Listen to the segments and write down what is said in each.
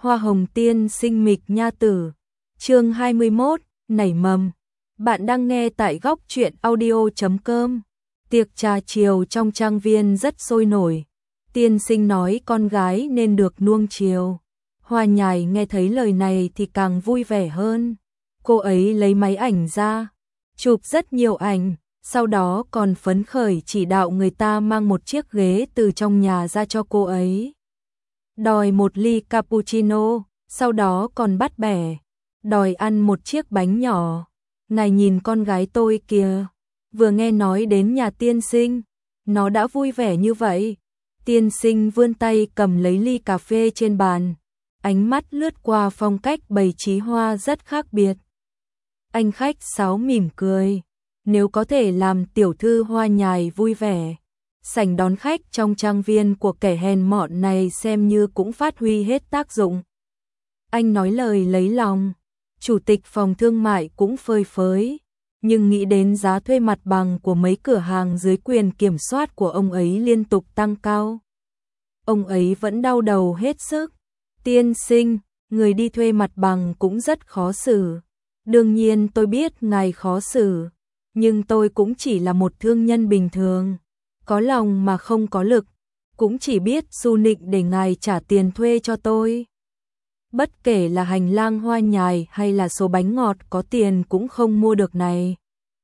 Hoa hồng tiên sinh mịch nha tử. Chương 21, nảy mầm. Bạn đang nghe tại góc truyện audio.com. Tiệc trà chiều trong trang viên rất sôi nổi. Tiên sinh nói con gái nên được nuông chiều. Hoa Nhài nghe thấy lời này thì càng vui vẻ hơn. Cô ấy lấy máy ảnh ra, chụp rất nhiều ảnh, sau đó còn phấn khởi chỉ đạo người ta mang một chiếc ghế từ trong nhà ra cho cô ấy. Đòi một ly cappuccino, sau đó còn bắt bẻ, đòi ăn một chiếc bánh nhỏ. Ngài nhìn con gái tôi kìa, vừa nghe nói đến nhà tiên sinh, nó đã vui vẻ như vậy. Tiên sinh vươn tay cầm lấy ly cà phê trên bàn, ánh mắt lướt qua phong cách bày trí hoa rất khác biệt. Anh khách sáo mỉm cười, nếu có thể làm tiểu thư Hoa Nhài vui vẻ, sảnh đón khách trong trang viên của kẻ hèn mọn này xem như cũng phát huy hết tác dụng. Anh nói lời lấy lòng, chủ tịch phòng thương mại cũng phơi phới, nhưng nghĩ đến giá thuê mặt bằng của mấy cửa hàng dưới quyền kiểm soát của ông ấy liên tục tăng cao. Ông ấy vẫn đau đầu hết sức. Tiên sinh, người đi thuê mặt bằng cũng rất khó xử. Đương nhiên tôi biết ngài khó xử, nhưng tôi cũng chỉ là một thương nhân bình thường, có lòng mà không có lực, cũng chỉ biết xu nịnh để ngài trả tiền thuê cho tôi. Bất kể là hành lang Hoa Nhài hay là số bánh ngọt có tiền cũng không mua được này.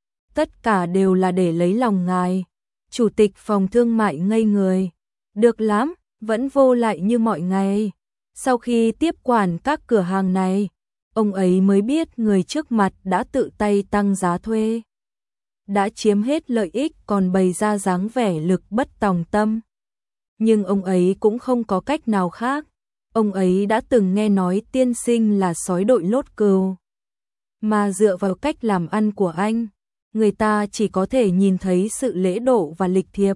Tất cả đều là để lấy lòng ngài. Chủ tịch phòng thương mại ngây người. Được lắm, vẫn vô lại như mọi ngày. Sau khi tiếp quản các cửa hàng này, ông ấy mới biết người trước mặt đã tự tay tăng giá thuê, đã chiếm hết lợi ích còn bày ra dáng vẻ lực bất tòng tâm. Nhưng ông ấy cũng không có cách nào khác. Ông ấy đã từng nghe nói tiên sinh là sói đội lốt cừu. Mà dựa vào cách làm ăn của anh, người ta chỉ có thể nhìn thấy sự lễ độ và lịch thiệp,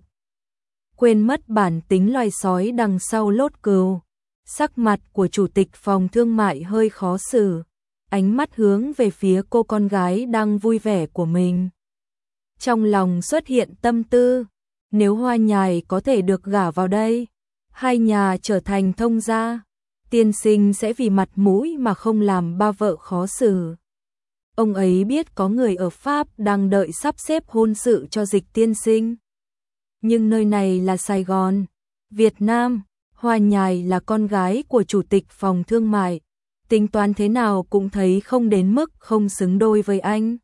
quên mất bản tính loài sói đằng sau lốt cừu. Sắc mặt của chủ tịch phòng thương mại hơi khó xử, ánh mắt hướng về phía cô con gái đang vui vẻ của mình. Trong lòng xuất hiện tâm tư, nếu Hoa Nhài có thể được gả vào đây, hai nhà trở thành thông gia, tiên sinh sẽ vì mặt mũi mà không làm ba vợ khó xử. Ông ấy biết có người ở Pháp đang đợi sắp xếp hôn sự cho Dịch tiên sinh. Nhưng nơi này là Sài Gòn, Việt Nam, Hoa Nhài là con gái của chủ tịch phòng thương mại, tính toán thế nào cũng thấy không đến mức không xứng đôi với anh.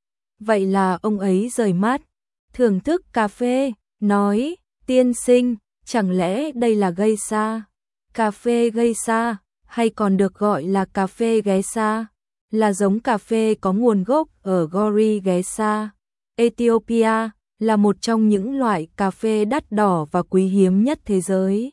Vậy là ông ấy rời mắt, thưởng thức cà phê, nói, tiên sinh, chẳng lẽ đây là geisha? Cà phê geisha, hay còn được gọi là cà phê geisha, là giống cà phê có nguồn gốc ở Gori Geisha, Ethiopia, là một trong những loại cà phê đắt đỏ và quý hiếm nhất thế giới.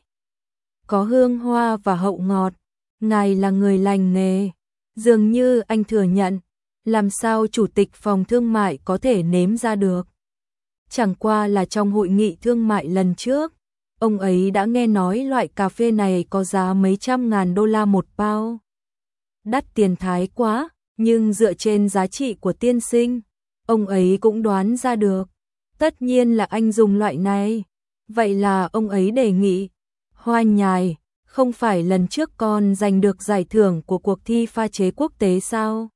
Có hương hoa và hậu ngọt, ngài là người lành nghề, dường như anh thừa nhận, làm sao chủ tịch phòng thương mại có thể nếm ra được. Chẳng qua là trong hội nghị thương mại lần trước, ông ấy đã nghe nói loại cà phê này có giá mấy trăm ngàn đô la một bao. Đắt tiền thái quá, nhưng dựa trên giá trị của tiên sinh, ông ấy cũng đoán ra được. Tất nhiên là anh dùng loại này. Vậy là ông ấy đề nghị, Hoa Nhài, không phải lần trước con giành được giải thưởng của cuộc thi pha chế quốc tế sao?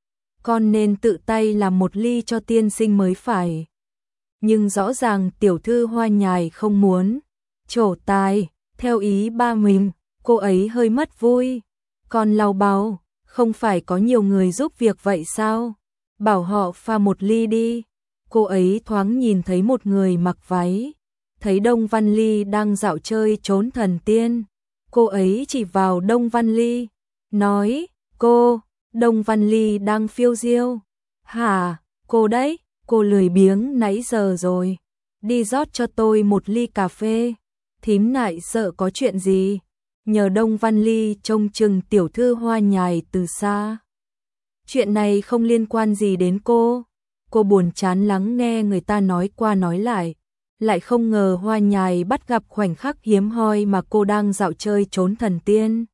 Con nên tự tay làm một ly cho tiên sinh mới phải. Nhưng rõ ràng tiểu thư Hoa Nhài không muốn. Trổ tài, theo ý ba mình, cô ấy hơi mất vui. Con lau bào, không phải có nhiều người giúp việc vậy sao? Bảo họ pha một ly đi. Cô ấy thoáng nhìn thấy một người mặc váy, thấy Đông Văn Ly đang dạo chơi trốn thần tiên. Cô ấy chỉ vào Đông Văn Ly, nói, cô, Đông Văn Ly đang phiêu diêu. Hả, cô đấy, cô lười biếng nãy giờ rồi. Đi rót cho tôi một ly cà phê. Thím nại sợ có chuyện gì, nhờ Đông Văn Ly trông chừng tiểu thư Hoa Nhài từ xa. Chuyện này không liên quan gì đến cô. Cô buồn chán lắng nghe người ta nói qua nói lại không ngờ Hoa Nhài bắt gặp khoảnh khắc hiếm hoi mà cô đang dạo chơi trốn thần tiên.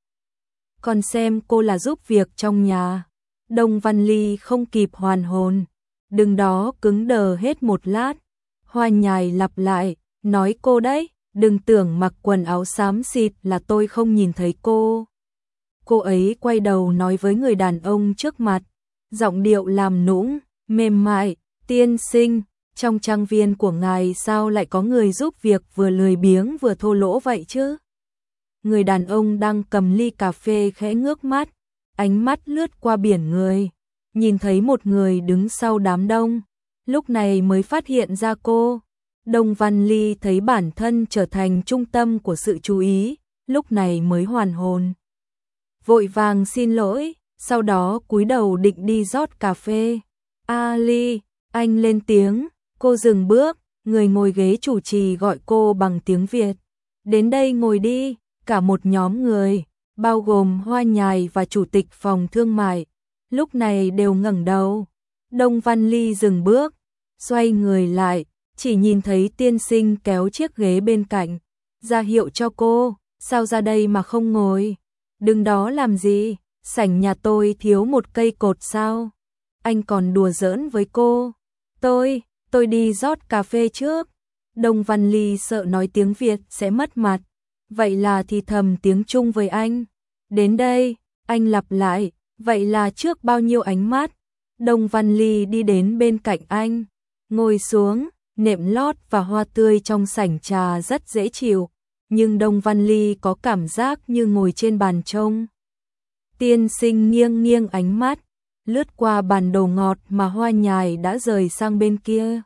Còn xem cô là giúp việc trong nhà. Đông Văn Ly không kịp hoàn hồn, đứng đó cứng đờ hết một lát. Hoa Nhài lặp lại, nói cô đấy, đừng tưởng mặc quần áo xám xịt là tôi không nhìn thấy cô. Cô ấy quay đầu nói với người đàn ông trước mặt, giọng điệu làm nũng, mềm mại, tiên sinh, trong trang viên của ngài sao lại có người giúp việc vừa lười biếng vừa thô lỗ vậy chứ? Người đàn ông đang cầm ly cà phê khẽ ngước mắt, ánh mắt lướt qua biển người, nhìn thấy một người đứng sau đám đông, lúc này mới phát hiện ra cô. Đông Văn Ly thấy bản thân trở thành trung tâm của sự chú ý, lúc này mới hoàn hồn. Vội vàng xin lỗi, sau đó cúi đầu định đi rót cà phê. Ly, anh lên tiếng, cô dừng bước, người ngồi ghế chủ trì gọi cô bằng tiếng Việt. Đến đây ngồi đi, cả một nhóm người, bao gồm Hoa Nhài và chủ tịch phòng thương mại, lúc này đều ngẩng đầu. Đông Văn Ly dừng bước, xoay người lại, chỉ nhìn thấy tiên sinh kéo chiếc ghế bên cạnh, ra hiệu cho cô, sao ra đây mà không ngồi? Đứng đó làm gì? Sảnh nhà tôi thiếu một cây cột sao? Anh còn đùa giỡn với cô. Tôi đi rót cà phê trước. Đông Văn Ly sợ nói tiếng Việt sẽ mất mặt, vậy là thì thầm tiếng Trung với anh. Đến đây, anh lặp lại, vậy là trước bao nhiêu ánh mắt. Đông Văn Ly đi đến bên cạnh anh, ngồi xuống, nệm lót và hoa tươi trong sảnh trà rất dễ chịu, nhưng Đông Văn Ly có cảm giác như ngồi trên bàn trông. Tiên sinh nghiêng nghiêng ánh mắt, lướt qua bàn đồ ngọt mà Hoa Nhài đã rời sang bên kia.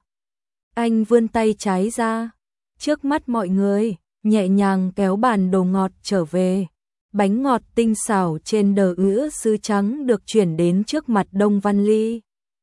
Anh vươn tay trái ra, trước mắt mọi người, nhẹ nhàng kéo bàn đồ ngọt trở về. Bánh ngọt tinh xảo trên đờ ứa sứ trắng được chuyển đến trước mặt Đông Văn Ly.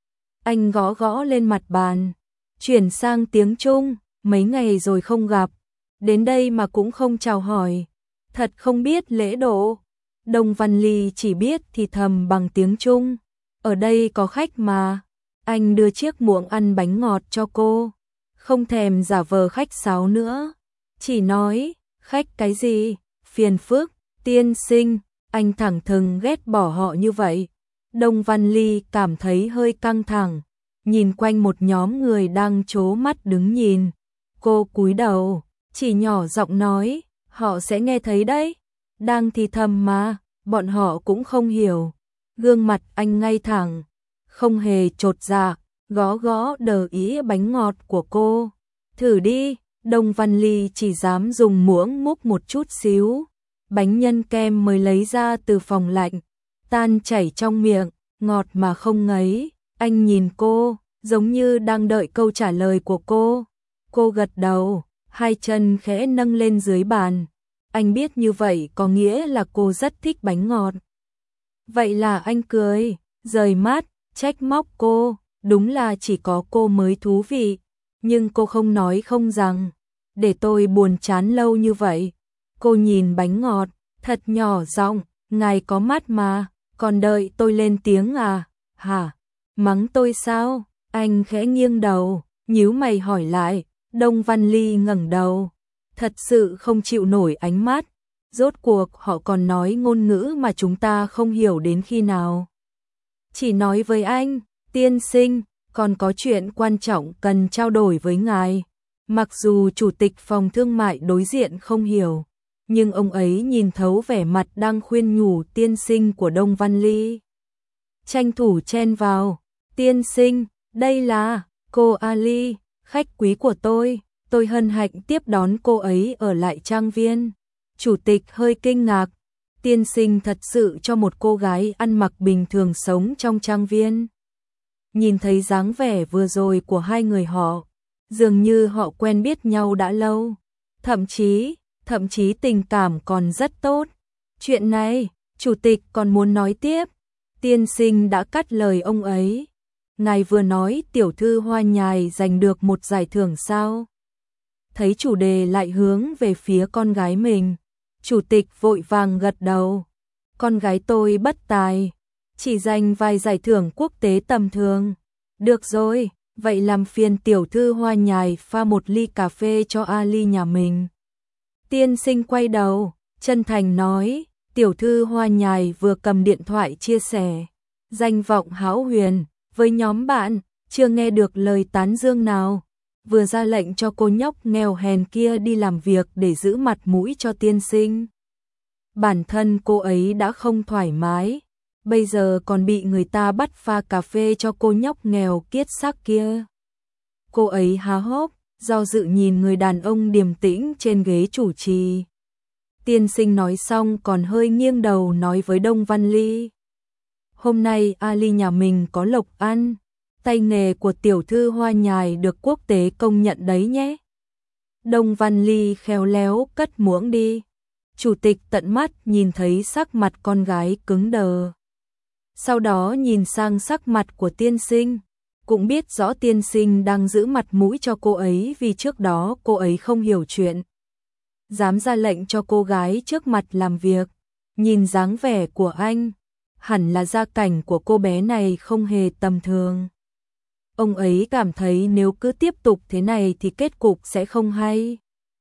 Anh gõ gõ lên mặt bàn, chuyển sang tiếng Trung, mấy ngày rồi không gặp, đến đây mà cũng không chào hỏi, thật không biết lễ độ. Đông Văn Ly chỉ biết thì thầm bằng tiếng Trung, ở đây có khách mà. Anh đưa chiếc muỗng ăn bánh ngọt cho cô, không thèm giả vờ khách sáo nữa, chỉ nói, khách cái gì, phiền phức, tiên sinh, anh thẳng thừng ghét bỏ họ như vậy. Đông Văn Ly cảm thấy hơi căng thẳng, nhìn quanh một nhóm người đang trố mắt đứng nhìn. Cô cúi đầu, chỉ nhỏ giọng nói, họ sẽ nghe thấy đấy. Đang thì thầm mà, bọn họ cũng không hiểu. Gương mặt anh ngay thẳng, không hề chột dạ, gõ gõ đờ ý bánh ngọt của cô. Thử đi, Đông Văn Ly chỉ dám dùng muỗng múc một chút xíu. Bánh nhân kem mới lấy ra từ phòng lạnh, tan chảy trong miệng, ngọt mà không ngấy. Anh nhìn cô, giống như đang đợi câu trả lời của cô. Cô gật đầu, hai chân khẽ nâng lên dưới bàn. Anh biết như vậy có nghĩa là cô rất thích bánh ngọt. Vậy là anh cười, rời mắt, trách móc cô, đúng là chỉ có cô mới thú vị. Nhưng cô không nói không rằng, để tôi buồn chán lâu như vậy. Cô nhìn bánh ngọt, thật nhỏ giọng, ngài có mắt mà, còn đợi tôi lên tiếng à? Hả? Mắng tôi sao? Anh khẽ nghiêng đầu, nhíu mày hỏi lại. Đông Văn Ly ngẩng đầu, thật sự không chịu nổi ánh mắt. Rốt cuộc họ còn nói ngôn ngữ mà chúng ta không hiểu đến khi nào. Chỉ nói với anh, tiên sinh, còn có chuyện quan trọng cần trao đổi với ngài. Mặc dù chủ tịch phòng thương mại đối diện không hiểu, nhưng ông ấy nhìn thấu vẻ mặt đang khuyên nhủ tiên sinh của Đông Văn Ly. Tranh thủ chen vào, tiên sinh, đây là cô Ali, khách quý của tôi hân hạnh tiếp đón cô ấy ở lại trang viên. Chủ tịch hơi kinh ngạc, tiên sinh thật sự cho một cô gái ăn mặc bình thường sống trong trang viên. Nhìn thấy dáng vẻ vừa rồi của hai người họ, dường như họ quen biết nhau đã lâu, thậm chí tình cảm còn rất tốt. Chuyện này, chủ tịch còn muốn nói tiếp, tiên sinh đã cắt lời ông ấy. Ngài vừa nói tiểu thư Hoa Nhài giành được một giải thưởng sao? Thấy chủ đề lại hướng về phía con gái mình, chủ tịch vội vàng gật đầu. Con gái tôi bất tài, chỉ giành vài giải thưởng quốc tế tầm thường. Được rồi, vậy làm phiền tiểu thư Hoa Nhài pha một ly cà phê cho Ali nhà mình. Tiên sinh quay đầu, chân thành nói, tiểu thư Hoa Nhài vừa cầm điện thoại chia sẻ danh vọng hão huyền với nhóm bạn, chưa nghe được lời tán dương nào, vừa ra lệnh cho cô nhóc nghèo hèn kia đi làm việc để giữ mặt mũi cho tiên sinh. bản thân cô ấy đã không thoải mái, bây giờ còn bị người ta bắt pha cà phê cho cô nhóc nghèo kiết xác kia. Cô ấy há hốc, do dự nhìn người đàn ông điềm tĩnh trên ghế chủ trì. Tiên sinh nói xong còn hơi nghiêng đầu nói với Đông Văn Ly. Hôm nay Ali nhà mình có lộc ăn, tay nghề của tiểu thư Hoa Nhài được quốc tế công nhận đấy nhé. Đông Văn Ly khéo léo cất muỗng đi. Chủ tịch tận mắt nhìn thấy sắc mặt con gái cứng đờ. Sau đó nhìn sang sắc mặt của tiên sinh, cũng biết rõ tiên sinh đang giữ mặt mũi cho cô ấy vì trước đó cô ấy không hiểu chuyện. Dám ra lệnh cho cô gái trước mặt làm việc, nhìn dáng vẻ của anh, hẳn là gia cảnh của cô bé này không hề tầm thường. Ông ấy cảm thấy nếu cứ tiếp tục thế này thì kết cục sẽ không hay.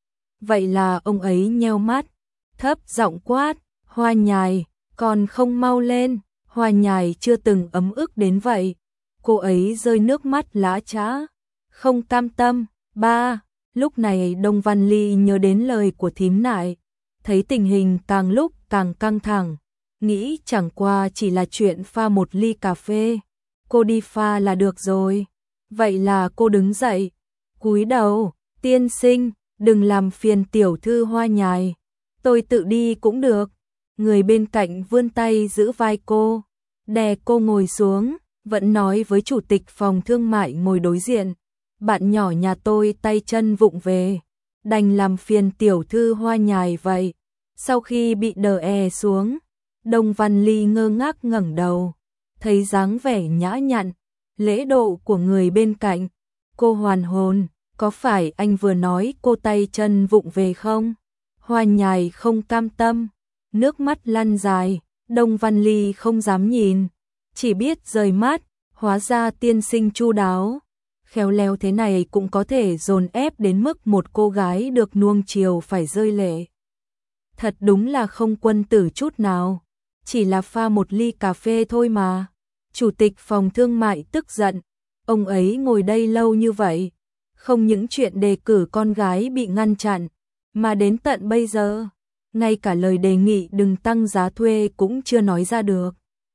Vậy là ông ấy nheo mắt, thấp giọng quát, Hoa Nhài, còn không mau lên. Hoa Nhài chưa từng ấm ức đến vậy. Cô ấy rơi nước mắt lã chã, không cam tâm. Ba, lúc này Đông Văn Ly nhớ đến lời của thím nại, thấy tình hình càng lúc càng căng thẳng, nghĩ chẳng qua chỉ là chuyện pha một ly cà phê, cô đi pha là được rồi. Vậy là cô đứng dậy, cúi đầu, tiên sinh, đừng làm phiền tiểu thư Hoa Nhài, tôi tự đi cũng được. Người bên cạnh vươn tay giữ vai cô, đè cô ngồi xuống, vẫn nói với chủ tịch phòng thương mại ngồi đối diện. Bạn nhỏ nhà tôi tay chân vụng về, đành làm phiền tiểu thư Hoa Nhài vậy. Sau khi bị đè xuống, Đông Văn Ly ngơ ngác ngẩng đầu, thấy dáng vẻ nhã nhặn, lễ độ của người bên cạnh. Cô hoàn hồn, có phải anh vừa nói cô tay chân vụng về không? Hoa Nhài không cam tâm, nước mắt lăn dài. Đông Văn Ly không dám nhìn, chỉ biết rời mắt. Hóa ra tiên sinh chu đáo, khéo léo thế này cũng có thể dồn ép đến mức một cô gái được nuông chiều phải rơi lệ. Thật đúng là không quân tử chút nào, chỉ là pha một ly cà phê thôi mà. Chủ tịch phòng thương mại tức giận, ông ấy ngồi đây lâu như vậy, không những chuyện đề cử con gái bị ngăn chặn, mà đến tận bây giờ, ngay cả lời đề nghị đừng tăng giá thuê cũng chưa nói ra được.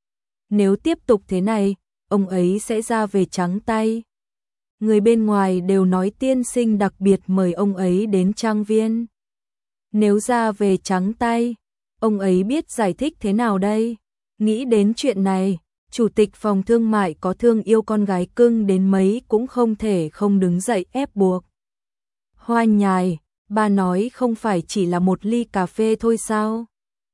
Nếu tiếp tục thế này, ông ấy sẽ ra về trắng tay. Người bên ngoài đều nói tiên sinh đặc biệt mời ông ấy đến trang viên. Nếu ra về trắng tay, ông ấy biết giải thích thế nào đây? Nghĩ đến chuyện này, chủ tịch phòng thương mại có thương yêu con gái cưng đến mấy cũng không thể không đứng dậy ép buộc. Hoa Nhài, bà nói không phải chỉ là một ly cà phê thôi sao?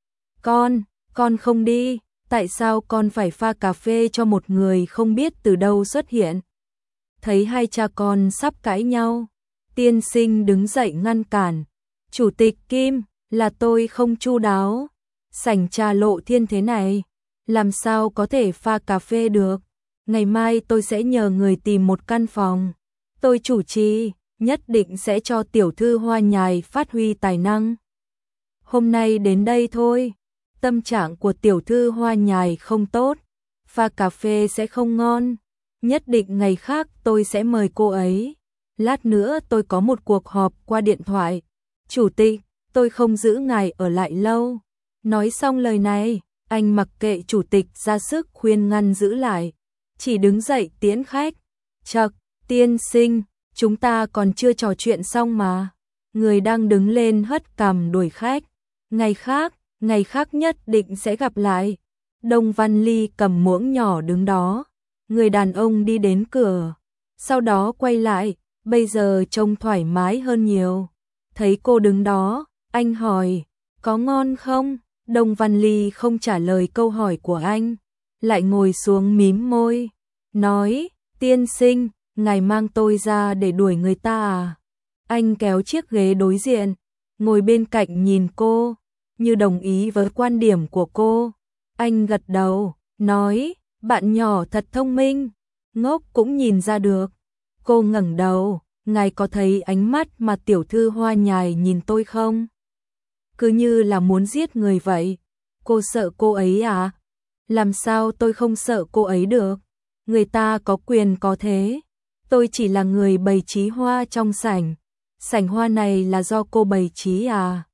Con không đi. Tại sao con phải pha cà phê cho một người không biết từ đâu xuất hiện? Thấy hai cha con sắp cãi nhau, tiên sinh đứng dậy ngăn cản. Chủ tịch Kim, là tôi không chu đáo. Sảnh trà Lộ Thiên thế này, làm sao có thể pha cà phê được? Ngày mai tôi sẽ nhờ người tìm một căn phòng. Tôi chủ trì, nhất định sẽ cho tiểu thư Hoa Nhài phát huy tài năng. Hôm nay đến đây thôi. Tâm trạng của tiểu thư Hoa Nhài không tốt, pha cà phê sẽ không ngon, nhất định ngày khác tôi sẽ mời cô ấy. Lát nữa tôi có một cuộc họp qua điện thoại. Chủ tịch, tôi không giữ ngài ở lại lâu. Nói xong lời này, anh mặc kệ chủ tịch ra sức khuyên ngăn giữ lại, chỉ đứng dậy tiễn khách. Chậc, tiên sinh, chúng ta còn chưa trò chuyện xong mà. Người đang đứng lên hất cằm đuổi khách. Ngày khác nhất định sẽ gặp lại. Đông Văn Ly cầm muỗng nhỏ đứng đó. Người đàn ông đi đến cửa, sau đó quay lại, bây giờ trông thoải mái hơn nhiều. Thấy cô đứng đó, anh hỏi, có ngon không? Đông Văn Ly không trả lời câu hỏi của anh, lại ngồi xuống mím môi, nói, tiên sinh, ngài mang tôi ra để đuổi người ta à? Anh kéo chiếc ghế đối diện, ngồi bên cạnh nhìn cô, như đồng ý với quan điểm của cô. Anh gật đầu, nói, bạn nhỏ thật thông minh, ngốc cũng nhìn ra được. Cô ngẩng đầu, ngài có thấy ánh mắt mà tiểu thư Hoa Nhài nhìn tôi không? Cứ như là muốn giết người vậy. Cô sợ cô ấy à? Làm sao tôi không sợ cô ấy được? Người ta có quyền có thế. Tôi chỉ là người bày trí hoa trong sảnh. Sảnh hoa này là do cô bày trí à?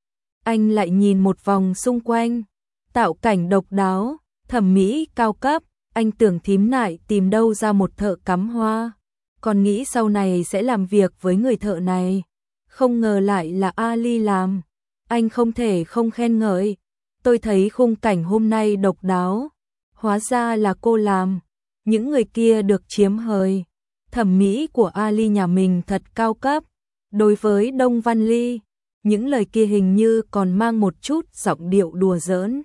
Anh lại nhìn một vòng xung quanh, tạo cảnh độc đáo, thẩm mỹ cao cấp, anh tưởng thím nại tìm đâu ra một thợ cắm hoa, còn nghĩ sau này sẽ làm việc với người thợ này, không ngờ lại là Ali làm. Anh không thể không khen ngợi, tôi thấy khung cảnh hôm nay độc đáo, hóa ra là cô làm, những người kia được chiếm hời. Thẩm mỹ của Ali nhà mình thật cao cấp. Đối với Đông Văn Ly, những lời kia hình như còn mang một chút giọng điệu đùa giỡn.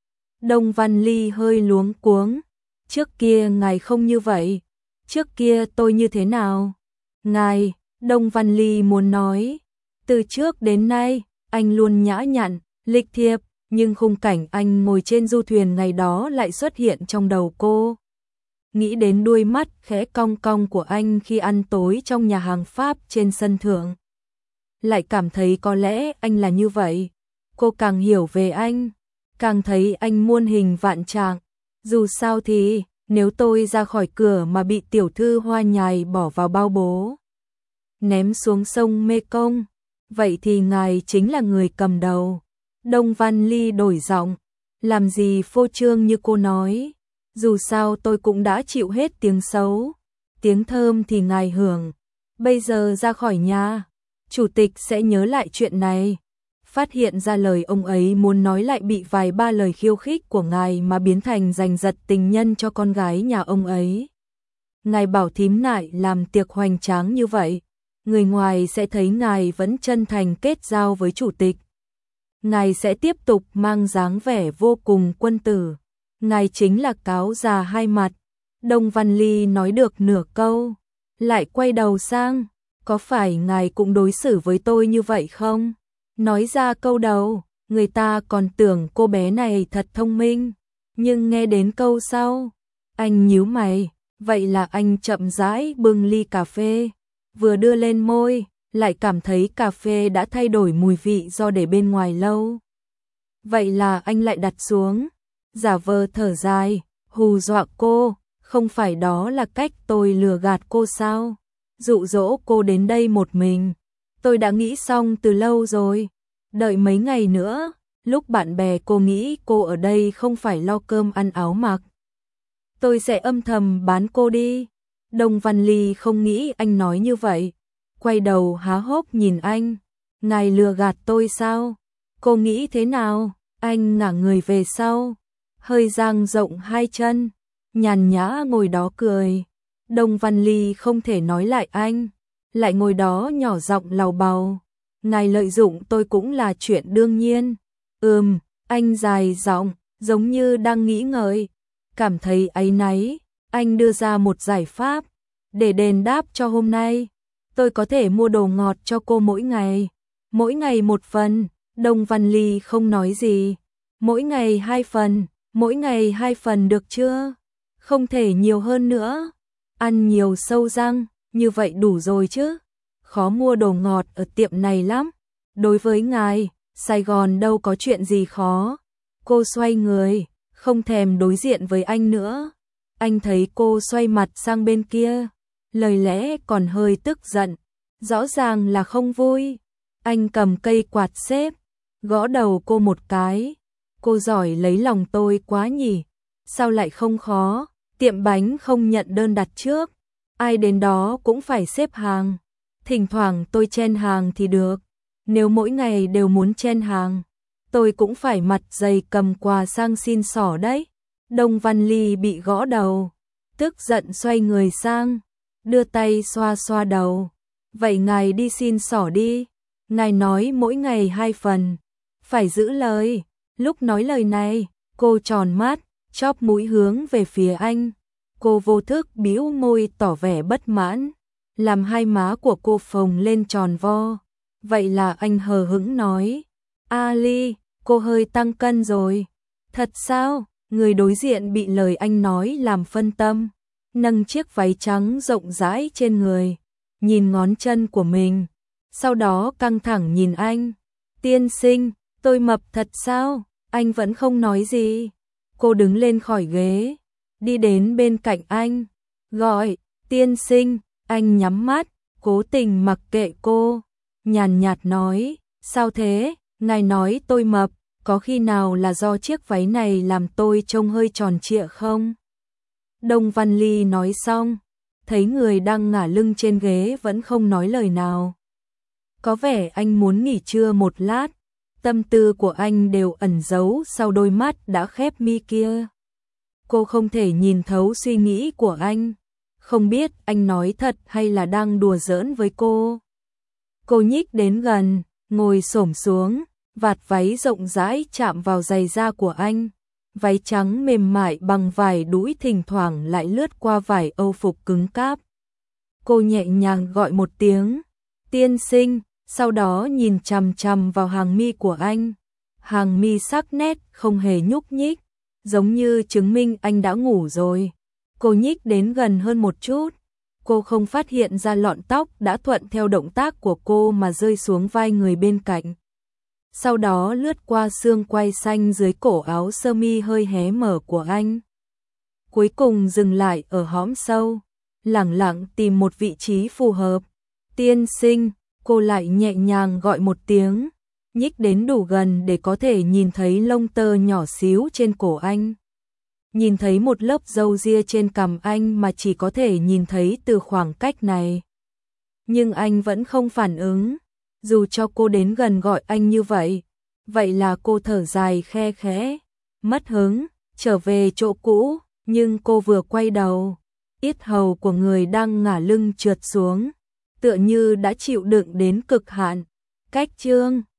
Đông Văn Ly hơi luống cuống, trước kia ngài không như vậy, trước kia tôi như thế nào? Ngài, Đông Văn Ly muốn nói, từ trước đến nay, anh luôn nhã nhặn, lịch thiệp, nhưng khung cảnh anh ngồi trên du thuyền ngày đó lại xuất hiện trong đầu cô. Nghĩ đến đuôi mắt khẽ cong cong của anh khi ăn tối trong nhà hàng Pháp trên sân thượng. Lại cảm thấy có lẽ anh là như vậy. Cô càng hiểu về anh, càng thấy anh muôn hình vạn trạng. Dù sao thì, nếu tôi ra khỏi cửa mà bị tiểu thư Hoa Nhài bỏ vào bao bố, ném xuống sông Mê Công, vậy thì ngài chính là người cầm đầu. Đông Văn Ly đổi giọng, làm gì phô trương như cô nói. Dù sao tôi cũng đã chịu hết tiếng xấu, tiếng thơm thì ngài hưởng. Bây giờ ra khỏi nhà, chủ tịch sẽ nhớ lại chuyện này. Phát hiện ra lời ông ấy muốn nói lại bị vài ba lời khiêu khích của ngài mà biến thành giành giật tình nhân cho con gái nhà ông ấy. Ngài bảo thím nại làm tiệc hoành tráng như vậy, người ngoài sẽ thấy ngài vẫn chân thành kết giao với chủ tịch. Ngài sẽ tiếp tục mang dáng vẻ vô cùng quân tử. Ngài chính là cáo già hai mặt. Đông Văn Ly nói được nửa câu, lại quay đầu sang, có phải ngài cũng đối xử với tôi như vậy không? Nói ra câu đầu, người ta còn tưởng cô bé này thật thông minh, nhưng nghe đến câu sau, anh nhíu mày, vậy là anh chậm rãi bưng ly cà phê, vừa đưa lên môi, lại cảm thấy cà phê đã thay đổi mùi vị do để bên ngoài lâu. Vậy là anh lại đặt xuống, giả vờ thở dài, hù dọa cô, không phải đó là cách tôi lừa gạt cô sao? Dụ dỗ cô đến đây một mình. Tôi đã nghĩ xong từ lâu rồi, đợi mấy ngày nữa, lúc bạn bè cô nghĩ cô ở đây không phải lo cơm ăn áo mặc, tôi sẽ âm thầm bán cô đi. Đông Văn Ly không nghĩ anh nói như vậy, quay đầu há hốc nhìn anh. Ngài lừa gạt tôi sao? Cô nghĩ thế nào? Anh ngả người về sau, hơi dang rộng hai chân, nhàn nhã ngồi đó cười. Đông Văn Ly không thể nói lại anh, lại ngồi đó nhỏ giọng lầu bầu. Ngài lợi dụng tôi cũng là chuyện đương nhiên. Anh dài giọng, giống như đang nghĩ ngợi, cảm thấy áy náy. Anh đưa ra một giải pháp, để đền đáp cho hôm nay, tôi có thể mua đồ ngọt cho cô mỗi ngày một phần. Đông Văn Ly không nói gì. Mỗi ngày 2 phần được chưa? Không thể nhiều hơn nữa. Ăn nhiều sâu răng, như vậy đủ rồi chứ. Khó mua đồ ngọt ở tiệm này lắm. Đối với ngài, Sài Gòn đâu có chuyện gì khó. Cô xoay người, không thèm đối diện với anh nữa. Anh thấy cô xoay mặt sang bên kia, lời lẽ còn hơi tức giận, rõ ràng là không vui. Anh cầm cây quạt xếp, gõ đầu cô một cái. Cô giỏi lấy lòng tôi quá nhỉ, sao lại không khó, tiệm bánh không nhận đơn đặt trước, ai đến đó cũng phải xếp hàng, thỉnh thoảng tôi chen hàng thì được, nếu mỗi ngày đều muốn chen hàng, tôi cũng phải mặt dày cầm quà sang xin xỏ đấy. Đông Văn Ly bị gõ đầu, tức giận xoay người sang, đưa tay xoa xoa đầu. Vậy ngài đi xin xỏ đi, ngài nói mỗi ngày 2 phần, phải giữ lời. Lúc nói lời này, cô tròn mắt, chóp mũi hướng về phía anh. Cô vô thức bĩu môi tỏ vẻ bất mãn, làm hai má của cô phồng lên tròn vo. Vậy là anh hờ hững nói, Ali, cô hơi tăng cân rồi. Thật sao? Người đối diện bị lời anh nói làm phân tâm, nâng chiếc váy trắng rộng rãi trên người, nhìn ngón chân của mình, sau đó căng thẳng nhìn anh. Tiên sinh, tôi mập thật sao? Anh vẫn không nói gì. Cô đứng lên khỏi ghế, đi đến bên cạnh anh, gọi, tiên sinh. Anh nhắm mắt, cố tình mặc kệ cô, nhàn nhạt nói, sao thế? Ngài nói tôi mập, có khi nào là do chiếc váy này làm tôi trông hơi tròn trịa không? Đông Văn Ly nói xong, thấy người đang ngả lưng trên ghế vẫn không nói lời nào. Có vẻ anh muốn nghỉ trưa một lát, tâm tư của anh đều ẩn giấu sau đôi mắt đã khép mi kia. Cô không thể nhìn thấu suy nghĩ của anh, không biết anh nói thật hay là đang đùa giỡn với cô. Cô nhích đến gần, ngồi xổm xuống, vạt váy rộng rãi chạm vào giày da của anh. Váy trắng mềm mại bằng vải đũi thỉnh thoảng lại lướt qua vải âu phục cứng cáp. Cô nhẹ nhàng gọi một tiếng, tiên sinh, sau đó nhìn chằm chằm vào hàng mi của anh. Hàng mi sắc nét không hề nhúc nhích, giống như chứng minh anh đã ngủ rồi. Cô nhích đến gần hơn một chút, cô không phát hiện ra lọn tóc đã thuận theo động tác của cô mà rơi xuống vai người bên cạnh. Sau đó lướt qua xương quai xanh dưới cổ áo sơ mi hơi hé mở của anh. Cuối cùng dừng lại ở hõm sâu, lẳng lặng tìm một vị trí phù hợp. Tiên sinh, cô lại nhẹ nhàng gọi một tiếng, nhích đến đủ gần để có thể nhìn thấy lông tơ nhỏ xíu trên cổ anh. Nhìn thấy một lớp râu ria trên cằm anh mà chỉ có thể nhìn thấy từ khoảng cách này. Nhưng anh vẫn không phản ứng, dù cho cô đến gần gọi anh như vậy. Vậy là cô thở dài khe khẽ, mất hứng, trở về chỗ cũ, nhưng cô vừa quay đầu, yết hầu của người đang ngả lưng trượt xuống, tựa như đã chịu đựng đến cực hạn. Cách chương